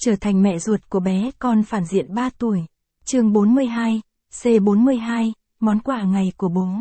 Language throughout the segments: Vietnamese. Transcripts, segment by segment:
trở thành mẹ ruột của bé con phản diện 3 tuổi. Chương 42, C42, món quà ngày của bố.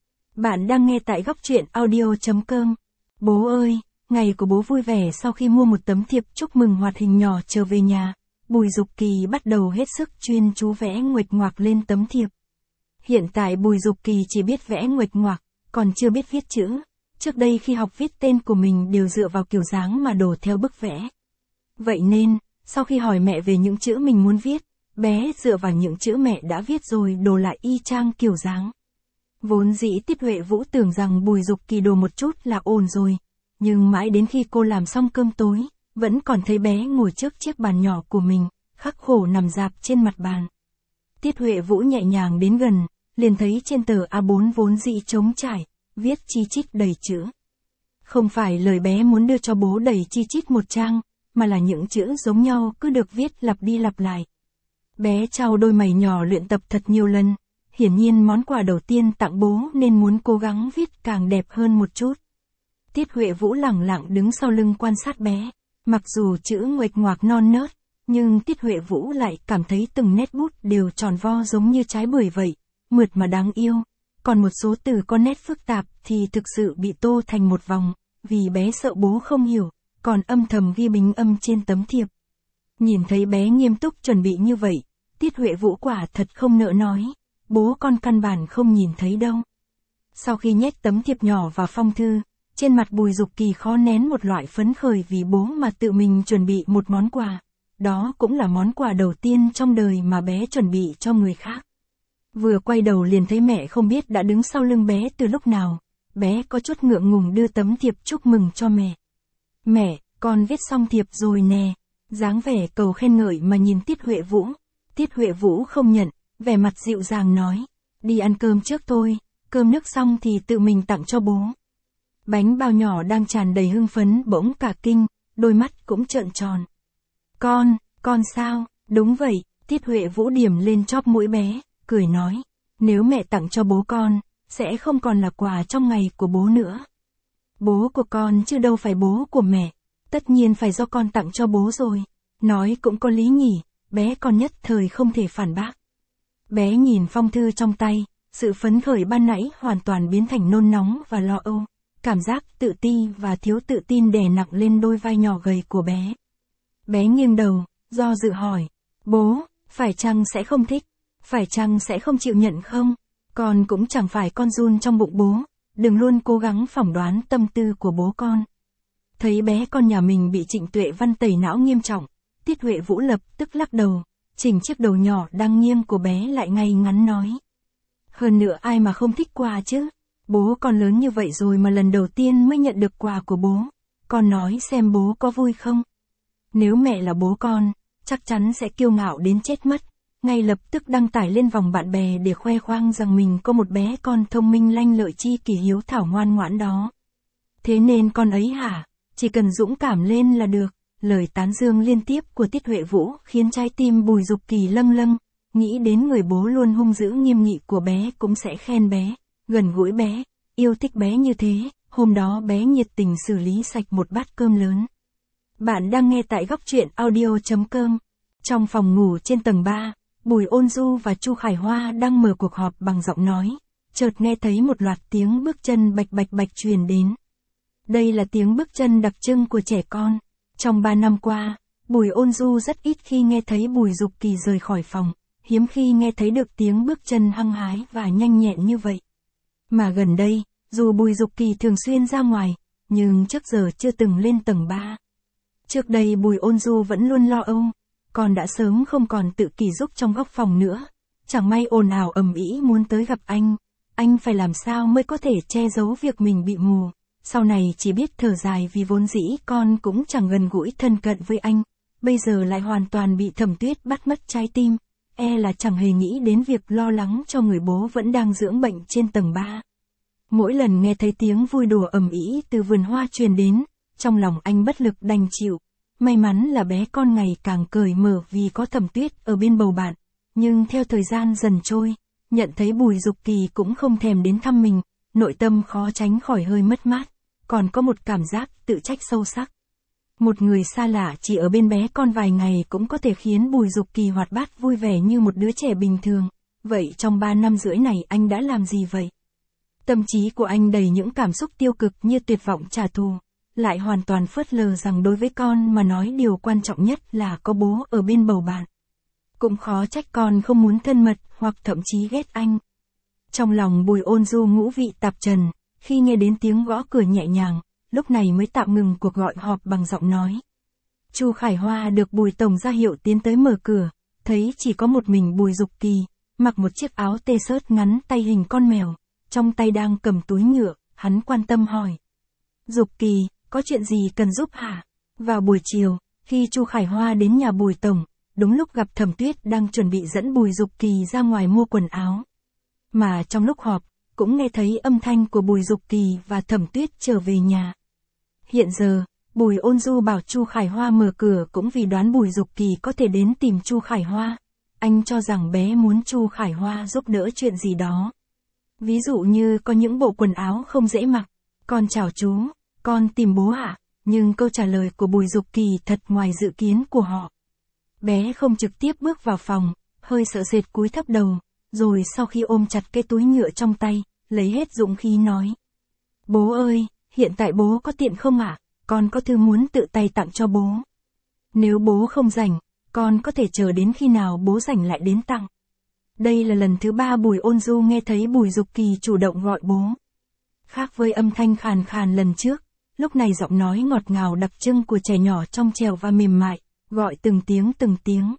Bạn đang nghe tại góc truyện audio.com. Bố ơi, ngày của bố vui vẻ sau khi mua một tấm thiệp chúc mừng hoạt hình nhỏ trở về nhà. Bùi Dục Kỳ bắt đầu hết sức chuyên chú vẽ nguệch ngoạc lên tấm thiệp. Hiện tại Bùi Dục Kỳ chỉ biết vẽ nguệch ngoạc, còn chưa biết viết chữ. Trước đây khi học viết tên của mình đều dựa vào kiểu dáng mà đổ theo bức vẽ. Vậy nên, sau khi hỏi mẹ về những chữ mình muốn viết, bé dựa vào những chữ mẹ đã viết rồi đổ lại y chang kiểu dáng. Vốn dĩ Tiết Huệ Vũ tưởng rằng Bùi Dục Kỳ đồ một chút là ổn rồi, nhưng mãi đến khi cô làm xong cơm tối, vẫn còn thấy bé ngồi trước chiếc bàn nhỏ của mình, khắc khổ nằm rạp trên mặt bàn. Tiết Huệ Vũ nhẹ nhàng đến gần, liền thấy trên tờ A4 vốn dĩ trống trải, viết chi chít đầy chữ. Không phải lời bé muốn đưa cho bố đầy chi chít một trang, mà là những chữ giống nhau cứ được viết lặp đi lặp lại. Bé trao đôi mày nhỏ luyện tập thật nhiều lần, hiển nhiên món quà đầu tiên tặng bố nên muốn cố gắng viết càng đẹp hơn một chút. Tiết Huệ Vũ lẳng lặng đứng sau lưng quan sát bé, mặc dù chữ nguệch ngoạc non nớt, nhưng Tiết Huệ Vũ lại cảm thấy từng nét bút đều tròn vo giống như trái bưởi vậy, mượt mà đáng yêu. Còn một số từ có nét phức tạp thì thực sự bị tô thành một vòng, vì bé sợ bố không hiểu, còn âm thầm ghi bình âm trên tấm thiệp. Nhìn thấy bé nghiêm túc chuẩn bị như vậy, Tiết Huệ Vũ quả thật không nỡ nói, bố con căn bản không nhìn thấy đâu. Sau khi nhét tấm thiệp nhỏ vào phong thư, trên mặt Bùi Dục Kỳ khó nén một loại phấn khởi vì bố mà tự mình chuẩn bị một món quà. Đó cũng là món quà đầu tiên trong đời mà bé chuẩn bị cho người khác. Vừa quay đầu liền thấy mẹ không biết đã đứng sau lưng bé từ lúc nào. Bé có chút ngượng ngùng đưa tấm thiệp chúc mừng cho mẹ. Mẹ, con viết xong thiệp rồi nè. Dáng vẻ cầu khen ngợi mà nhìn Tiết Huệ Vũ. Tiết Huệ Vũ không nhận, vẻ mặt dịu dàng nói. Đi ăn cơm trước thôi, cơm nước xong thì tự mình tặng cho bố. Bánh bao nhỏ đang tràn đầy hưng phấn bỗng cả kinh, đôi mắt cũng trợn tròn. Con sao? Đúng vậy, Tiết Huệ Vũ điểm lên chóp mũi bé, cười nói. Nếu mẹ tặng cho bố con, sẽ không còn là quà trong ngày của bố nữa. Bố của con chứ đâu phải bố của mẹ, tất nhiên phải do con tặng cho bố rồi. Nói cũng có lý nhỉ, bé con nhất thời không thể phản bác. Bé nhìn phong thư trong tay, sự phấn khởi ban nãy hoàn toàn biến thành nôn nóng và lo âu. Cảm giác tự ti và thiếu tự tin đè nặng lên đôi vai nhỏ gầy của bé. Bé nghiêng đầu, do dự hỏi, bố, phải chăng sẽ không thích, phải chăng sẽ không chịu nhận không? Con cũng chẳng phải con giun trong bụng bố, đừng luôn cố gắng phỏng đoán tâm tư của bố con. Thấy bé con nhà mình bị Trịnh Tuệ Văn tẩy não nghiêm trọng, Tiết Huệ Vũ lập tức lắc đầu, chỉnh chiếc đầu nhỏ đang nghiêng của bé lại ngay ngắn nói. Hơn nữa ai mà không thích quà chứ? Bố con lớn như vậy rồi mà lần đầu tiên mới nhận được quà của bố. Con nói xem bố có vui không? Nếu mẹ là bố con, chắc chắn sẽ kiêu ngạo đến chết mất. Ngay lập tức đăng tải lên vòng bạn bè để khoe khoang rằng mình có một bé con thông minh lanh lợi chi kỷ hiếu thảo ngoan ngoãn đó. Thế nên con ấy hả? Chỉ cần dũng cảm lên là được. Lời tán dương liên tiếp của Tiết Huệ Vũ khiến trái tim Bùi Dục Kỳ lâng lâng. Nghĩ đến người bố luôn hung dữ nghiêm nghị của bé cũng sẽ khen bé, gần gũi bé, yêu thích bé như thế. Hôm đó bé nhiệt tình xử lý sạch một bát cơm lớn. Bạn đang nghe tại góc truyện audio.com. Trong phòng ngủ trên tầng 3, Bùi Ôn Du và Chu Khải Hoa đang mở cuộc họp bằng giọng nói. Chợt nghe thấy một loạt tiếng bước chân bạch bạch bạch truyền đến. Đây là tiếng bước chân đặc trưng của trẻ con. Trong 3 năm qua, Bùi Ôn Du rất ít khi nghe thấy Bùi Dục Kỳ rời khỏi phòng, hiếm khi nghe thấy được tiếng bước chân hăng hái và nhanh nhẹn như vậy. Mà gần đây, dù Bùi Dục Kỳ thường xuyên ra ngoài, nhưng trước giờ chưa từng lên tầng 3. Trước đây Bùi Ôn Du vẫn luôn lo âu, con đã sớm không còn tự kỷ giúp trong góc phòng nữa. Chẳng may ồn ào ầm ĩ muốn tới gặp anh phải làm sao mới có thể che giấu việc mình bị mù. Sau này chỉ biết thở dài vì vốn dĩ con cũng chẳng gần gũi thân cận với anh, bây giờ lại hoàn toàn bị Thẩm Tuyết bắt mất trái tim, là chẳng hề nghĩ đến việc lo lắng cho người bố vẫn đang dưỡng bệnh trên tầng 3. Mỗi lần nghe thấy tiếng vui đùa ầm ĩ từ vườn hoa truyền đến, trong lòng anh bất lực đành chịu. May mắn là bé con ngày càng cởi mở vì có Thẩm Tuyết ở bên bầu bạn, nhưng theo thời gian dần trôi, nhận thấy Bùi Dục Kỳ cũng không thèm đến thăm mình, nội tâm khó tránh khỏi hơi mất mát, còn có một cảm giác tự trách sâu sắc. Một người xa lạ chỉ ở bên bé con vài ngày cũng có thể khiến Bùi Dục Kỳ hoạt bát vui vẻ như một đứa trẻ bình thường. Vậy trong 3 năm rưỡi này anh đã làm gì vậy? Tâm trí của anh đầy những cảm xúc tiêu cực như tuyệt vọng trả thù, lại hoàn toàn phớt lờ rằng đối với con mà nói điều quan trọng nhất là có bố ở bên bầu bạn. Cũng khó trách con không muốn thân mật hoặc thậm chí ghét anh. Trong lòng Bùi Ôn Du ngũ vị tạp trần, khi nghe đến tiếng gõ cửa nhẹ nhàng, lúc này mới tạm ngừng cuộc gọi họp bằng giọng nói. Chu Khải Hoa được Bùi tổng ra hiệu tiến tới mở cửa, thấy chỉ có một mình Bùi Dục Kỳ, mặc một chiếc áo t-shirt ngắn tay hình con mèo, trong tay đang cầm túi nhựa, hắn quan tâm hỏi. Dục Kỳ, có chuyện gì cần giúp hả? Vào buổi chiều, khi Chu Khải Hoa đến nhà Bùi tổng, đúng lúc gặp Thẩm Tuyết đang chuẩn bị dẫn Bùi Dục Kỳ ra ngoài mua quần áo. Mà trong lúc họp, cũng nghe thấy âm thanh của Bùi Dục Kỳ và Thẩm Tuyết trở về nhà. Hiện giờ, Bùi Ôn Du bảo Chu Khải Hoa mở cửa cũng vì đoán Bùi Dục Kỳ có thể đến tìm Chu Khải Hoa. Anh cho rằng bé muốn Chu Khải Hoa giúp đỡ chuyện gì đó. Ví dụ như có những bộ quần áo không dễ mặc. Con chào chú, con tìm bố ạ. Nhưng câu trả lời của Bùi Dục Kỳ thật ngoài dự kiến của họ. Bé không trực tiếp bước vào phòng, hơi sợ sệt cúi thấp đầu, rồi sau khi ôm chặt cái túi nhựa trong tay, lấy hết dũng khí nói. Bố ơi, hiện tại bố có tiện không ạ? Con có thư muốn tự tay tặng cho bố. Nếu bố không rảnh, con có thể chờ đến khi nào bố rảnh lại đến tặng. Đây là lần thứ 3 Bùi Ôn Du nghe thấy Bùi Dục Kỳ chủ động gọi bố. Khác với âm thanh khàn khàn lần trước, lúc này giọng nói ngọt ngào đặc trưng của trẻ nhỏ trong trẻo và mềm mại, gọi từng tiếng từng tiếng.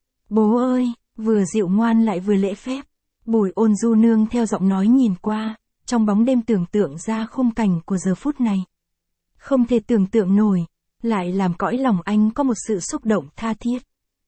Bố ơi, vừa dịu ngoan lại vừa lễ phép. Bùi Ôn Du nương theo giọng nói nhìn qua, trong bóng đêm tưởng tượng ra khung cảnh của giờ phút này. Không thể tưởng tượng nổi, lại làm cõi lòng anh có một sự xúc động tha thiết.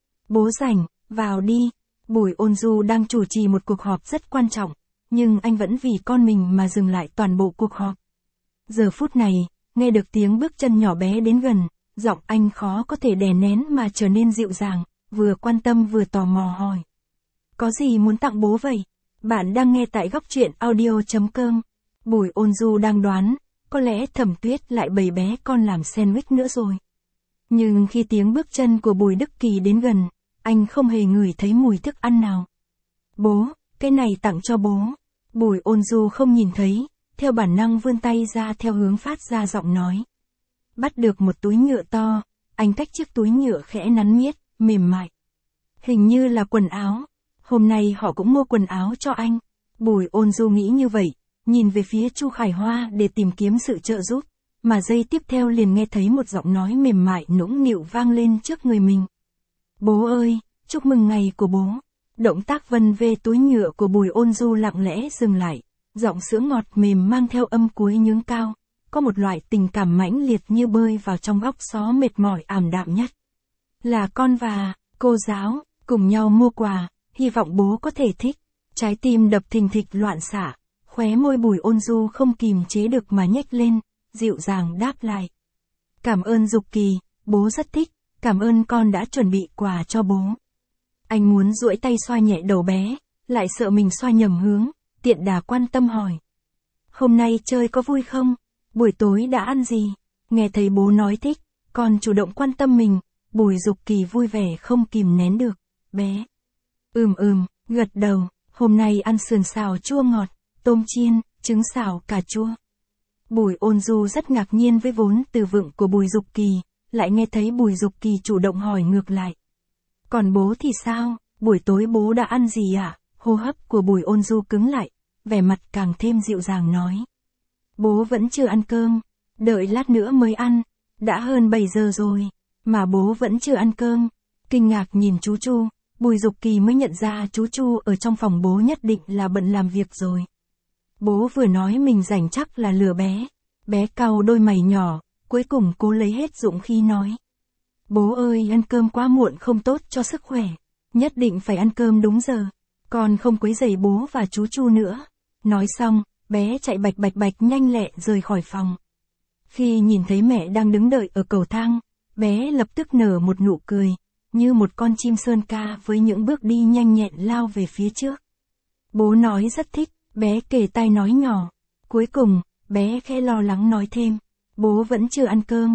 Bố rảnh, vào đi. Bùi Ôn Du đang chủ trì một cuộc họp rất quan trọng, nhưng anh vẫn vì con mình mà dừng lại toàn bộ cuộc họp. Giờ phút này, nghe được tiếng bước chân nhỏ bé đến gần, giọng anh khó có thể đè nén mà trở nên dịu dàng, vừa quan tâm vừa tò mò hỏi. Có gì muốn tặng bố vậy? Bạn đang nghe tại góc truyện audio.com. Bùi Ôn Du đang đoán, có lẽ Thẩm Tuyết lại bày bé con làm sandwich nữa rồi. Nhưng khi tiếng bước chân của Bùi Đức Kỳ đến gần, anh không hề ngửi thấy mùi thức ăn nào. Bố, cái này tặng cho bố. Bùi Ôn Du không nhìn thấy, theo bản năng vươn tay ra theo hướng phát ra giọng nói. Bắt được một túi nhựa to, anh tách chiếc túi nhựa khẽ nắn miết, mềm mại. Hình như là quần áo. Hôm nay họ cũng mua quần áo cho anh. Bùi Ôn Du nghĩ như vậy, nhìn về phía Chu Khải Hoa để tìm kiếm sự trợ giúp, mà giây tiếp theo liền nghe thấy một giọng nói mềm mại nũng nịu vang lên trước người mình. Bố ơi, chúc mừng ngày của bố. Động tác vân về túi nhựa của Bùi Ôn Du lặng lẽ dừng lại, giọng sữa ngọt mềm mang theo âm cuối nhướng cao, có một loại tình cảm mãnh liệt như bơi vào trong góc xó mệt mỏi ảm đạm nhất. Là con và cô giáo, cùng nhau mua quà, hy vọng bố có thể thích. Trái tim đập thình thịch loạn xạ, khóe môi Bùi Ôn Du không kìm chế được mà nhếch lên, dịu dàng đáp lại. Cảm ơn Dục Kỳ, bố rất thích, cảm ơn con đã chuẩn bị quà cho bố. Anh muốn duỗi tay xoa nhẹ đầu bé, lại sợ mình xoa nhầm hướng, tiện đà quan tâm hỏi. Hôm nay chơi có vui không? Buổi tối đã ăn gì? Nghe thấy bố nói thích, con chủ động quan tâm mình, Bùi Dục Kỳ vui vẻ không kìm nén được. Bé. Gật đầu, hôm nay ăn sườn xào chua ngọt, tôm chiên, trứng xào cà chua. Bùi Ôn Du rất ngạc nhiên với vốn từ vựng của Bùi Dục Kỳ, lại nghe thấy Bùi Dục Kỳ chủ động hỏi ngược lại. Còn bố thì sao, buổi tối bố đã ăn gì ạ? Hô hấp của Bùi Ôn Du cứng lại, vẻ mặt càng thêm dịu dàng nói. Bố vẫn chưa ăn cơm, đợi lát nữa mới ăn, đã hơn 7 giờ rồi, mà bố vẫn chưa ăn cơm. Kinh ngạc nhìn chú Chu, Bùi Dục Kỳ mới nhận ra chú Chu ở trong phòng bố nhất định là bận làm việc rồi. Bố vừa nói mình rảnh chắc là lừa bé. Bé cau đôi mày nhỏ, cuối cùng cố lấy hết dũng khí nói. Bố ơi, ăn cơm quá muộn không tốt cho sức khỏe. Nhất định phải ăn cơm đúng giờ. Con không quấy rầy bố và chú Chu nữa. Nói xong, bé chạy bạch bạch nhanh lẹ rời khỏi phòng. Khi nhìn thấy mẹ đang đứng đợi ở cầu thang, bé lập tức nở một nụ cười, như một con chim sơn ca với những bước đi nhanh nhẹn lao về phía trước. Bố nói rất thích, bé kề tai nói nhỏ. Cuối cùng, bé khẽ lo lắng nói thêm, bố vẫn chưa ăn cơm.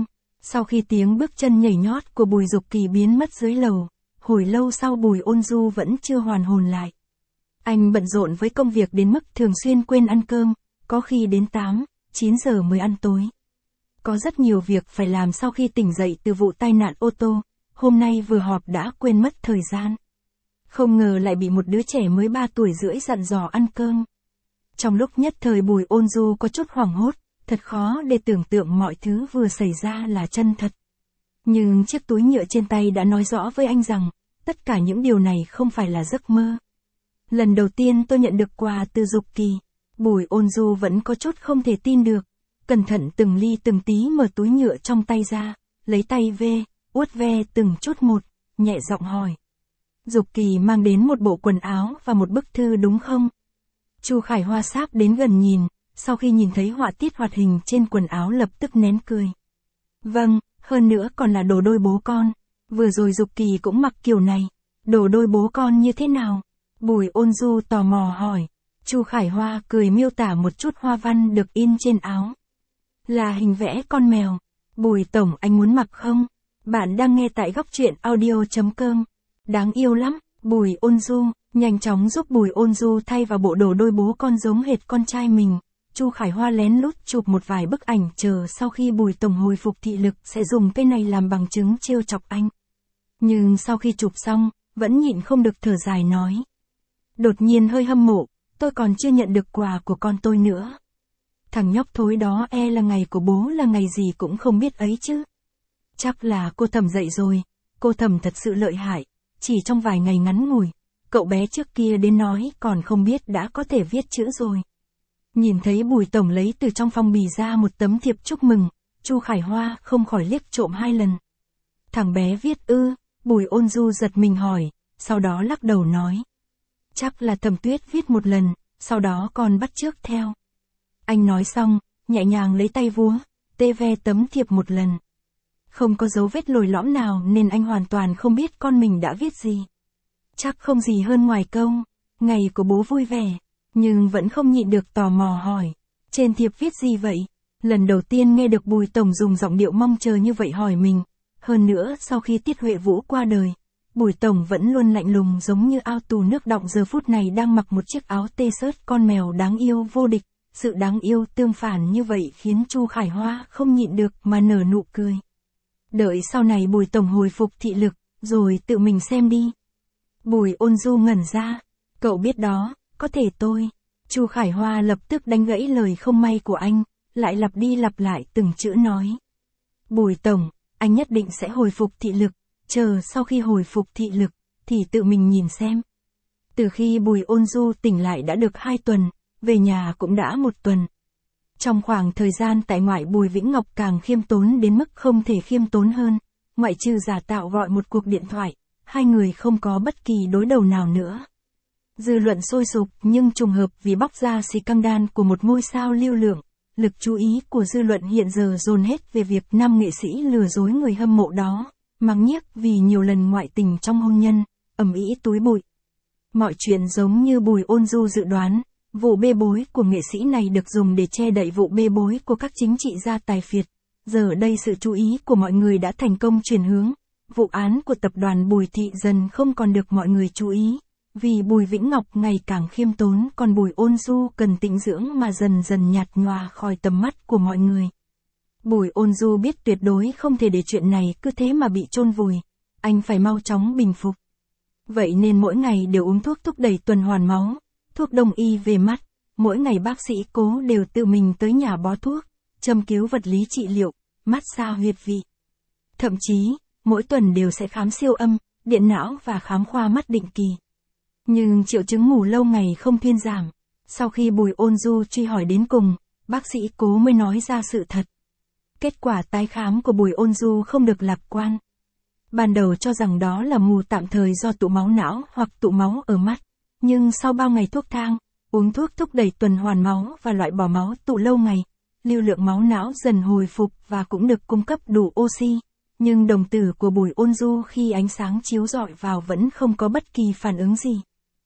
Sau khi tiếng bước chân nhảy nhót của Bùi Dục Kỳ biến mất dưới lầu, hồi lâu sau Bùi Ôn Du vẫn chưa hoàn hồn lại. Anh bận rộn với công việc đến mức thường xuyên quên ăn cơm, có khi đến 8, 9 giờ mới ăn tối. Có rất nhiều việc phải làm sau khi tỉnh dậy từ vụ tai nạn ô tô, hôm nay vừa họp đã quên mất thời gian. Không ngờ lại bị một đứa trẻ mới 3 tuổi rưỡi dặn dò ăn cơm. Trong lúc nhất thời Bùi Ôn Du có chút hoảng hốt, thật khó để tưởng tượng mọi thứ vừa xảy ra là chân thật. Nhưng chiếc túi nhựa trên tay đã nói rõ với anh rằng, tất cả những điều này không phải là giấc mơ. Lần đầu tiên tôi nhận được quà từ Dục Kỳ, Bùi Ôn Du vẫn có chút không thể tin được. Cẩn thận từng ly từng tí mở túi nhựa trong tay ra, lấy tay uốt ve từng chút một, nhẹ giọng hỏi. Dục Kỳ mang đến một bộ quần áo và một bức thư đúng không? Chu Khải Hoa sáp đến gần nhìn, sau khi nhìn thấy họa tiết hoạt hình trên quần áo lập tức nén cười. Vâng, hơn nữa còn là đồ đôi bố con. Vừa rồi Dục Kỳ cũng mặc kiểu này. Đồ đôi bố con như thế nào? Bùi Ôn Du tò mò hỏi. Chu Khải Hoa cười miêu tả một chút hoa văn được in trên áo. Là hình vẽ con mèo. Bùi tổng, anh muốn mặc không? Bạn đang nghe tại góc truyện audio.com. Đáng yêu lắm. Bùi Ôn Du nhanh chóng giúp Bùi Ôn Du thay vào bộ đồ đôi bố con giống hệt con trai mình. Chu Khải Hoa lén lút chụp một vài bức ảnh chờ sau khi Bùi tổng hồi phục thị lực sẽ dùng cái này làm bằng chứng trêu chọc anh. Nhưng sau khi chụp xong, vẫn nhịn không được thở dài nói. Đột nhiên hơi hâm mộ, tôi còn chưa nhận được quà của con tôi nữa. Thằng nhóc thối đó là ngày của bố là ngày gì cũng không biết ấy chứ. Chắc là cô Thẩm dậy rồi, cô Thẩm thật sự lợi hại, chỉ trong vài ngày ngắn ngủi, cậu bé trước kia đến nói còn không biết đã có thể viết chữ rồi. Nhìn thấy Bùi tổng lấy từ trong phong bì ra một tấm thiệp chúc mừng, Chu Khải Hoa không khỏi liếc trộm 2 lần. Thằng bé viết ư? Bùi Ôn Du giật mình hỏi, sau đó lắc đầu nói. Chắc là Thẩm Tuyết viết một lần, sau đó còn bắt chước theo. Anh nói xong, nhẹ nhàng lấy tay vúa, ve tấm thiệp một lần. Không có dấu vết lồi lõm nào nên anh hoàn toàn không biết con mình đã viết gì. Chắc không gì hơn ngoài câu, ngày của bố vui vẻ, nhưng vẫn không nhịn được tò mò hỏi. Trên thiệp viết gì vậy? Lần đầu tiên nghe được Bùi tổng dùng giọng điệu mong chờ như vậy hỏi mình. Hơn nữa sau khi Tiết Huệ Vũ qua đời, Bùi tổng vẫn luôn lạnh lùng giống như ao tù nước đọng, giờ phút này đang mặc một chiếc áo t-shirt con mèo đáng yêu vô địch. Sự đáng yêu tương phản như vậy khiến Chu Khải Hoa không nhịn được mà nở nụ cười. Đợi sau này Bùi tổng hồi phục thị lực, rồi tự mình xem đi. Bùi Ôn Du ngẩn ra. Cậu biết đó, có thể tôi. Chu Khải Hoa lập tức đánh gãy lời không may của anh, lại lặp đi lặp lại từng chữ nói. Bùi tổng, anh nhất định sẽ hồi phục thị lực, chờ sau khi hồi phục thị lực, thì tự mình nhìn xem. Từ khi Bùi Ôn Du tỉnh lại đã được 2 tuần, về nhà cũng đã 1 tuần. Trong khoảng thời gian tại ngoại Bùi Vĩnh Ngọc càng khiêm tốn đến mức không thể khiêm tốn hơn, ngoại trừ giả tạo gọi một cuộc điện thoại, hai người không có bất kỳ đối đầu nào nữa. Dư luận sôi sục nhưng trùng hợp vì bóc ra scandal của một ngôi sao lưu lượng, lực chú ý của dư luận hiện giờ dồn hết về việc nam nghệ sĩ lừa dối người hâm mộ đó, mắng nhiếc vì nhiều lần ngoại tình trong hôn nhân, ầm ĩ túi bụi. Mọi chuyện giống như Bùi Ôn Du dự đoán, vụ bê bối của nghệ sĩ này được dùng để che đậy vụ bê bối của các chính trị gia tài phiệt. Giờ đây sự chú ý của mọi người đã thành công chuyển hướng, vụ án của tập đoàn Bùi Thị dần không còn được mọi người chú ý. Vì Bùi Vĩnh Ngọc ngày càng khiêm tốn còn Bùi Ôn Du cần tĩnh dưỡng mà dần dần nhạt nhòa khỏi tầm mắt của mọi người. Bùi Ôn Du biết tuyệt đối không thể để chuyện này cứ thế mà bị chôn vùi, anh phải mau chóng bình phục. Vậy nên mỗi ngày đều uống thuốc thúc đẩy tuần hoàn máu, thuốc đông y về mắt, mỗi ngày bác sĩ Cố đều tự mình tới nhà bó thuốc, châm cứu vật lý trị liệu, massage huyệt vị. Thậm chí, mỗi tuần đều sẽ khám siêu âm, điện não và khám khoa mắt định kỳ. Nhưng triệu chứng ngủ lâu ngày không thuyên giảm. Sau khi Bùi Ôn Du truy hỏi đến cùng, bác sĩ Cố mới nói ra sự thật. Kết quả tái khám của Bùi Ôn Du không được lạc quan. Ban đầu cho rằng đó là mù tạm thời do tụ máu não hoặc tụ máu ở mắt. Nhưng sau bao ngày thuốc thang, uống thuốc thúc đẩy tuần hoàn máu và loại bỏ máu tụ lâu ngày, lưu lượng máu não dần hồi phục và cũng được cung cấp đủ oxy. Nhưng đồng tử của Bùi Ôn Du khi ánh sáng chiếu rọi vào vẫn không có bất kỳ phản ứng gì.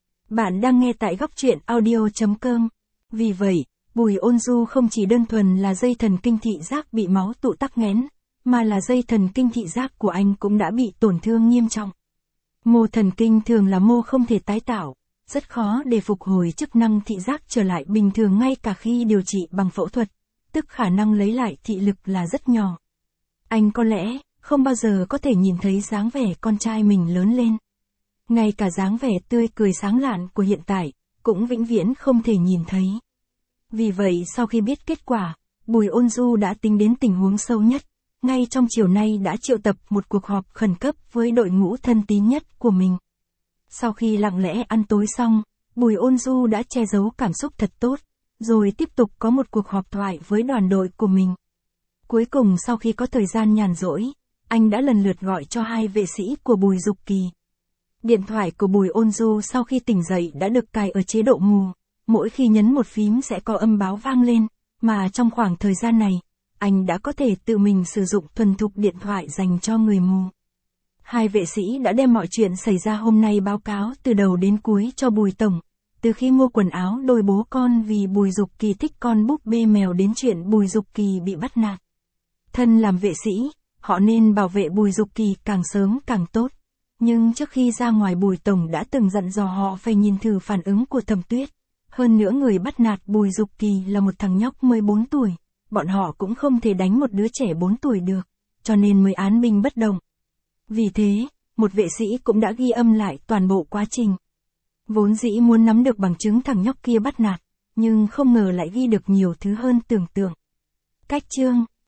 Bạn đang nghe tại góc truyện audio.com. Vì vậy, Bùi Ôn Du không chỉ đơn thuần là dây thần kinh thị giác bị máu tụ tắc nghẽn, mà là dây thần kinh thị giác của anh cũng đã bị tổn thương nghiêm trọng. Mô thần kinh thường là mô không thể tái tạo, rất khó để phục hồi chức năng thị giác trở lại bình thường ngay cả khi điều trị bằng phẫu thuật, tức khả năng lấy lại thị lực là rất nhỏ. Anh có lẽ không bao giờ có thể nhìn thấy dáng vẻ con trai mình lớn lên. Ngay cả dáng vẻ tươi cười sáng lạn của hiện tại, cũng vĩnh viễn không thể nhìn thấy. Vì vậy sau khi biết kết quả, Bùi Ôn Du đã tính đến tình huống sâu nhất, ngay trong chiều nay đã triệu tập một cuộc họp khẩn cấp với đội ngũ thân tín nhất của mình. Sau khi lặng lẽ ăn tối xong, Bùi Ôn Du đã che giấu cảm xúc thật tốt, rồi tiếp tục có một cuộc họp thoại với đoàn đội của mình. Cuối cùng sau khi có thời gian nhàn rỗi, anh đã lần lượt gọi cho hai vệ sĩ của Bùi Dục Kỳ. Điện thoại của Bùi Ôn Du sau khi tỉnh dậy đã được cài ở chế độ mù, mỗi khi nhấn một phím sẽ có âm báo vang lên, mà trong khoảng thời gian này, anh đã có thể tự mình sử dụng thuần thục điện thoại dành cho người mù. Hai vệ sĩ đã đem mọi chuyện xảy ra hôm nay báo cáo từ đầu đến cuối cho Bùi Tổng, từ khi mua quần áo đôi bố con vì Bùi Dục Kỳ thích con búp bê mèo đến chuyện Bùi Dục Kỳ bị bắt nạt. Thân làm vệ sĩ, họ nên bảo vệ Bùi Dục Kỳ càng sớm càng tốt. Nhưng trước khi ra ngoài Bùi Tổng đã từng dặn dò họ phải nhìn thử phản ứng của Thẩm Tuyết. Hơn nữa người bắt nạt Bùi Dục Kỳ là một thằng nhóc 14 tuổi, bọn họ cũng không thể đánh một đứa trẻ 4 tuổi được, cho nên mới án binh bất động. Vì thế, một vệ sĩ cũng đã ghi âm lại toàn bộ quá trình. Vốn dĩ muốn nắm được bằng chứng thằng nhóc kia bắt nạt, nhưng không ngờ lại ghi được nhiều thứ hơn tưởng tượng. Cách chương